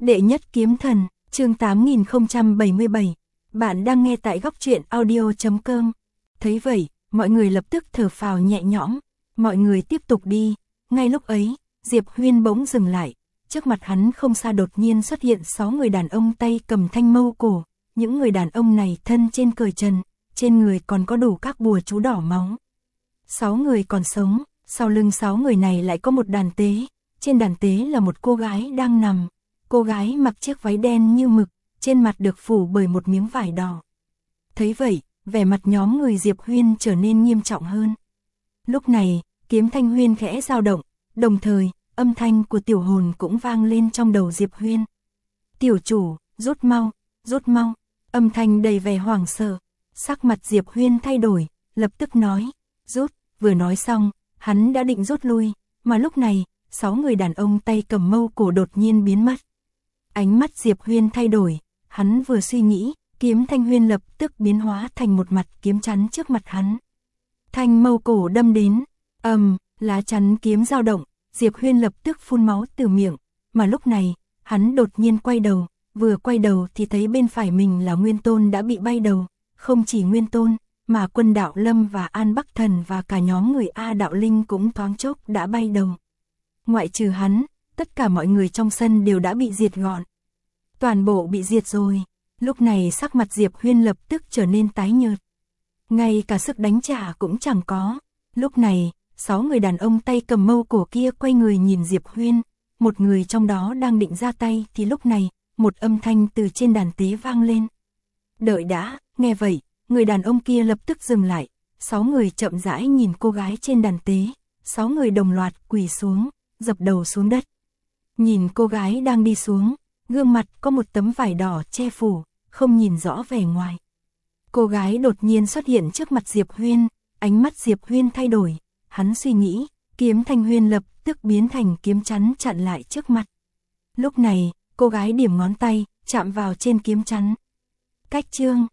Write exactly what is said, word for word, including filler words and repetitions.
Đệ nhất kiếm thần, chương tám nghìn không trăm bảy mươi bảy. Bạn đang nghe tại góc truyện audio chấm com. Thấy vậy, mọi người lập tức thở phào nhẹ nhõm. Mọi người tiếp tục đi. Ngay lúc ấy, Diệp Huyên bỗng dừng lại. Trước mặt hắn không xa đột nhiên xuất hiện sáu người đàn ông tay cầm thanh mâu cổ. Những người đàn ông này thân trên cởi trần, trên người còn có đủ các bùa chú đỏ máu. Sáu người còn sống, sau lưng sáu người này lại có một đàn tế. Trên đàn tế là một cô gái đang nằm. Cô gái mặc chiếc váy đen như mực, trên mặt được phủ bởi một miếng vải đỏ. Thấy vậy, vẻ mặt nhóm người Diệp Huyên trở nên nghiêm trọng hơn. Lúc này, kiếm thanh Huyên khẽ dao động, đồng thời, âm thanh của tiểu hồn cũng vang lên trong đầu Diệp Huyên. Tiểu chủ, rút mau, rút mau, âm thanh đầy vẻ hoảng sợ. Sắc mặt Diệp Huyên thay đổi, lập tức nói, rút, vừa nói xong, hắn đã định rút lui, mà lúc này, sáu người đàn ông tay cầm mâu cổ đột nhiên biến mất. Ánh mắt Diệp Huyên thay đổi, hắn vừa suy nghĩ, kiếm thanh Huyên lập tức biến hóa thành một mặt kiếm chắn trước mặt hắn. Thanh mâu cổ đâm đến, ầm, lá chắn kiếm dao động, Diệp Huyên lập tức phun máu từ miệng, mà lúc này, hắn đột nhiên quay đầu, vừa quay đầu thì thấy bên phải mình là Nguyên Tôn đã bị bay đầu, không chỉ Nguyên Tôn, mà Quân Đạo Lâm và An Bắc Thần và cả nhóm người A Đạo Linh cũng thoáng chốc đã bay đầu. Ngoại trừ hắn, tất cả mọi người trong sân đều đã bị diệt gọn. Toàn bộ bị diệt rồi. Lúc này sắc mặt Diệp Huyên lập tức trở nên tái nhợt. Ngay cả sức đánh trả cũng chẳng có. Lúc này, sáu người đàn ông tay cầm mâu cổ kia quay người nhìn Diệp Huyên. Một người trong đó đang định ra tay thì lúc này, một âm thanh từ trên đàn tế vang lên. Đợi đã, nghe vậy, người đàn ông kia lập tức dừng lại. Sáu người chậm rãi nhìn cô gái trên đàn tế. Sáu người đồng loạt quỳ xuống, dập đầu xuống đất. Nhìn cô gái đang đi xuống, gương mặt có một tấm vải đỏ che phủ, không nhìn rõ vẻ ngoài. Cô gái đột nhiên xuất hiện trước mặt Diệp Huyên, ánh mắt Diệp Huyên thay đổi, hắn suy nghĩ, kiếm thanh Huyên lập tức biến thành kiếm chắn chặn lại trước mặt. Lúc này, cô gái điểm ngón tay, chạm vào trên kiếm chắn. Cách chương